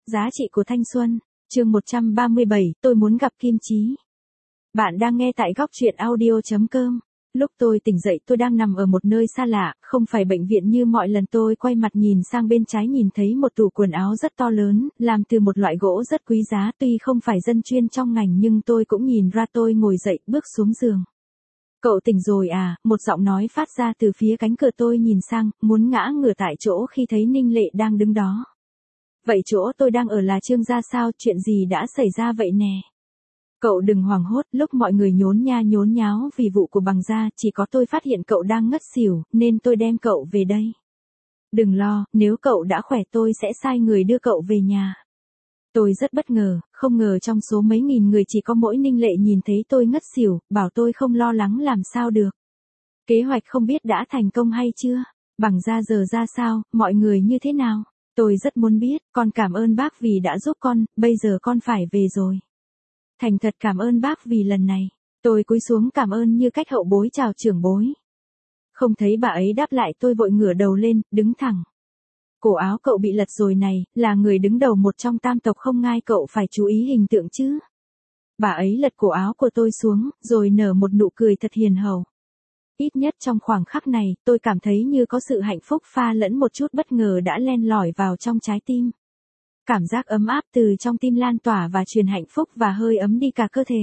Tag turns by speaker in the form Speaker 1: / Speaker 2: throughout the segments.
Speaker 1: Giá trị của thanh xuân, chương 137, tôi muốn gặp Kim Chí. Bạn đang nghe tại góc truyện audio.com. Lúc tôi tỉnh dậy tôi đang nằm ở một nơi xa lạ, không phải bệnh viện như mọi lần. Tôi quay mặt nhìn sang bên trái nhìn thấy một tủ quần áo rất to lớn, làm từ một loại gỗ rất quý giá. Tuy không phải dân chuyên trong ngành nhưng tôi cũng nhìn ra. Tôi ngồi dậy bước xuống giường. Cậu tỉnh rồi à, một giọng nói phát ra từ phía cánh cửa. Tôi nhìn sang, muốn ngã ngửa tại chỗ khi thấy Ninh Lệ đang đứng đó. Vậy chỗ tôi đang ở là Trương gia sao, chuyện gì đã xảy ra vậy nè? Cậu đừng hoảng hốt, lúc mọi người nhốn nháo vì vụ của Bằng gia, chỉ có tôi phát hiện cậu đang ngất xỉu, nên tôi đem cậu về đây. Đừng lo, nếu cậu đã khỏe tôi sẽ sai người đưa cậu về nhà. Tôi rất bất ngờ, không ngờ trong số mấy nghìn người chỉ có mỗi Ninh Lệ nhìn thấy tôi ngất xỉu, bảo tôi không lo lắng làm sao được. Kế hoạch không biết đã thành công hay chưa? Bằng gia giờ ra sao, mọi người như thế nào? Tôi rất muốn biết, con cảm ơn bác vì đã giúp con, bây giờ con phải về rồi. Thành thật cảm ơn bác vì lần này. Tôi cúi xuống cảm ơn như cách hậu bối chào trưởng bối. Không thấy bà ấy đáp lại, tôi vội ngửa đầu lên, đứng thẳng. Cổ áo cậu bị lật rồi này, là người đứng đầu một trong tam tộc không ngai, cậu phải chú ý hình tượng chứ. Bà ấy lật cổ áo của tôi xuống, rồi nở một nụ cười thật hiền hậu. Ít nhất trong khoảng khắc này, tôi cảm thấy như có sự hạnh phúc pha lẫn một chút bất ngờ đã len lỏi vào trong trái tim. Cảm giác ấm áp từ trong tim lan tỏa và truyền hạnh phúc và hơi ấm đi cả cơ thể.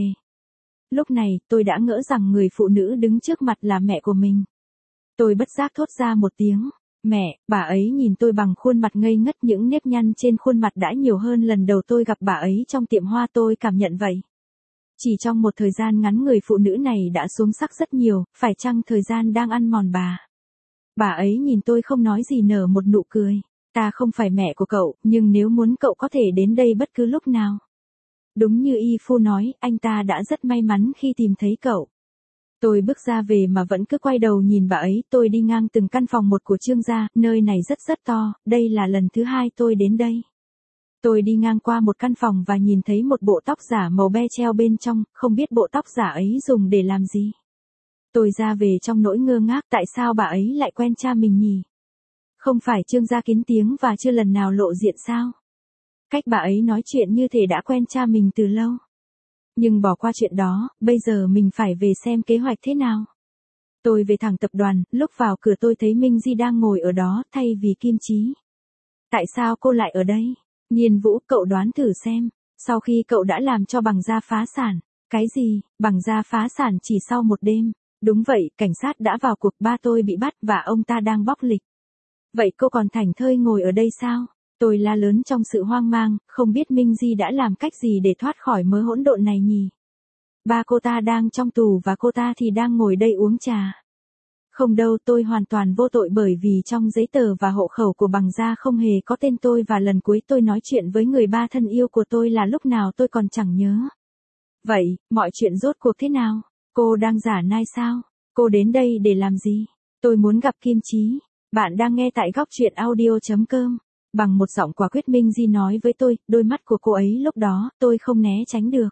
Speaker 1: Lúc này, tôi đã ngỡ rằng người phụ nữ đứng trước mặt là mẹ của mình. Tôi bất giác thốt ra một tiếng, mẹ. Bà ấy nhìn tôi bằng khuôn mặt ngây ngất, những nếp nhăn trên khuôn mặt đã nhiều hơn lần đầu tôi gặp bà ấy trong tiệm hoa. Tôi cảm nhận vậy. Chỉ trong một thời gian ngắn người phụ nữ này đã xuống sắc rất nhiều, phải chăng thời gian đang ăn mòn bà? Bà ấy nhìn tôi không nói gì, nở một nụ cười. Ta không phải mẹ của cậu, nhưng nếu muốn cậu có thể đến đây bất cứ lúc nào. Đúng như y phu nói, anh ta đã rất may mắn khi tìm thấy cậu. Tôi bước ra về mà vẫn cứ quay đầu nhìn bà ấy. Tôi đi ngang từng căn phòng một của Trương gia, nơi này rất to, đây là lần thứ 2 tôi đến đây. Tôi đi ngang qua một căn phòng và nhìn thấy một bộ tóc giả màu be treo bên trong, không biết bộ tóc giả ấy dùng để làm gì. Tôi ra về trong nỗi ngơ ngác, tại sao bà ấy lại quen cha mình nhỉ? Không phải Trương gia kín tiếng và chưa lần nào lộ diện sao? Cách bà ấy nói chuyện như thể đã quen cha mình từ lâu. Nhưng bỏ qua chuyện đó, bây giờ mình phải về xem kế hoạch thế nào. Tôi về thẳng tập đoàn, lúc vào cửa tôi thấy Minh Di đang ngồi ở đó, thay vì Kim Chí. Tại sao cô lại ở đây? Nhiên Vũ, cậu đoán thử xem, sau khi cậu đã làm cho Bằng gia phá sản. Cái gì? Bằng gia phá sản chỉ sau một đêm? Đúng vậy, cảnh sát đã vào cuộc, ba tôi bị bắt và ông ta đang bóc lịch. Vậy cô còn thảnh thơi ngồi ở đây sao? Tôi la lớn trong sự hoang mang, không biết Minh Di đã làm cách gì để thoát khỏi mớ hỗn độn này nhỉ? Ba cô ta đang trong tù và cô ta thì đang ngồi đây uống trà. Không đâu, tôi hoàn toàn vô tội bởi vì trong giấy tờ và hộ khẩu của Bằng gia không hề có tên tôi, và lần cuối tôi nói chuyện với người ba thân yêu của tôi là lúc nào tôi còn chẳng nhớ. Vậy, mọi chuyện rốt cuộc thế nào? Cô đang giả nai sao? Cô đến đây để làm gì? Tôi muốn gặp Kim Chí. Bạn đang nghe tại góc truyện audio.com. Bằng một giọng quả quyết Minh Di nói với tôi, đôi mắt của cô ấy lúc đó, tôi không né tránh được.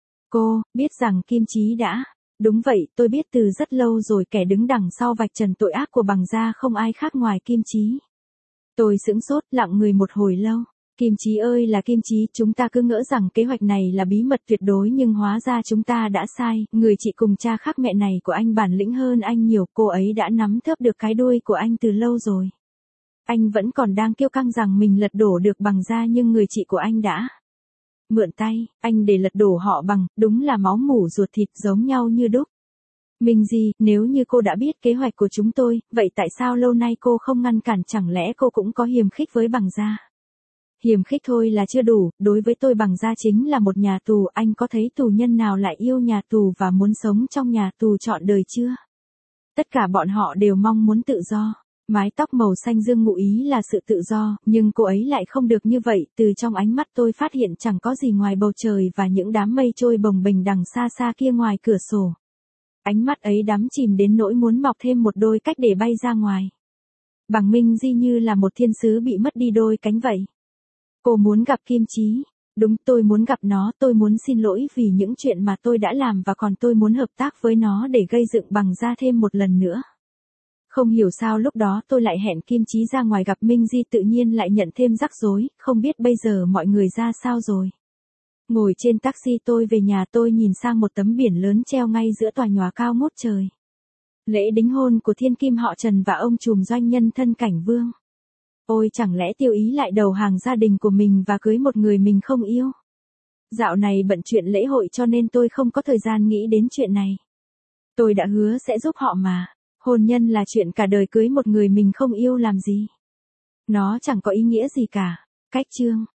Speaker 1: Cô, biết rằng Kim Chí đã... Đúng vậy, tôi biết từ rất lâu rồi, kẻ đứng đằng sau vạch trần tội ác của Bằng gia không ai khác ngoài Kim Chí. Tôi sững sốt, lặng người một hồi lâu. Kim Chí ơi là Kim Chí, chúng ta cứ ngỡ rằng kế hoạch này là bí mật tuyệt đối nhưng hóa ra chúng ta đã sai. Người chị cùng cha khác mẹ này của anh bản lĩnh hơn anh nhiều, cô ấy đã nắm thớp được cái đuôi của anh từ lâu rồi. Anh vẫn còn đang kiêu căng rằng mình lật đổ được Bằng gia, nhưng người chị của anh đã mượn tay anh để lật đổ họ Bằng, đúng là máu mủ ruột thịt, giống nhau như đúc. Minh Di, nếu như cô đã biết kế hoạch của chúng tôi, vậy tại sao lâu nay cô không ngăn cản? Chẳng lẽ cô cũng có hiềm khích với Bằng gia? Hiềm khích thôi là chưa đủ, đối với tôi Bằng gia chính là một nhà tù. Anh có thấy tù nhân nào lại yêu nhà tù và muốn sống trong nhà tù trọn đời chưa? Tất cả bọn họ đều mong muốn tự do. Mái tóc màu xanh dương ngụ ý là sự tự do, nhưng cô ấy lại không được như vậy. Từ trong ánh mắt tôi phát hiện chẳng có gì ngoài bầu trời và những đám mây trôi bồng bềnh đằng xa xa kia ngoài cửa sổ. Ánh mắt ấy đắm chìm đến nỗi muốn mọc thêm một đôi cách để bay ra ngoài. Bằng Minh Di như là một thiên sứ bị mất đi đôi cánh vậy. Cô muốn gặp Kim Chí. Đúng, tôi muốn gặp nó, tôi muốn xin lỗi vì những chuyện mà tôi đã làm và còn tôi muốn hợp tác với nó để gây dựng Bằng gia thêm một lần nữa. Không hiểu sao lúc đó tôi lại hẹn Kim Chí ra ngoài gặp Minh Di, tự nhiên lại nhận thêm rắc rối, không biết bây giờ mọi người ra sao rồi. Ngồi trên taxi tôi về nhà, tôi nhìn sang một tấm biển lớn treo ngay giữa tòa nhà cao ngút trời. Lễ đính hôn của thiên kim họ Trần và ông trùm doanh nhân thân cảnh Vương. Ôi, chẳng lẽ Tiêu Ý lại đầu hàng gia đình của mình và cưới một người mình không yêu? Dạo này bận chuyện lễ hội cho nên tôi không có thời gian nghĩ đến chuyện này. Tôi đã hứa sẽ giúp họ mà. Hôn nhân là chuyện cả đời, cưới một người mình không yêu làm gì? Nó chẳng có ý nghĩa gì cả. Cách chương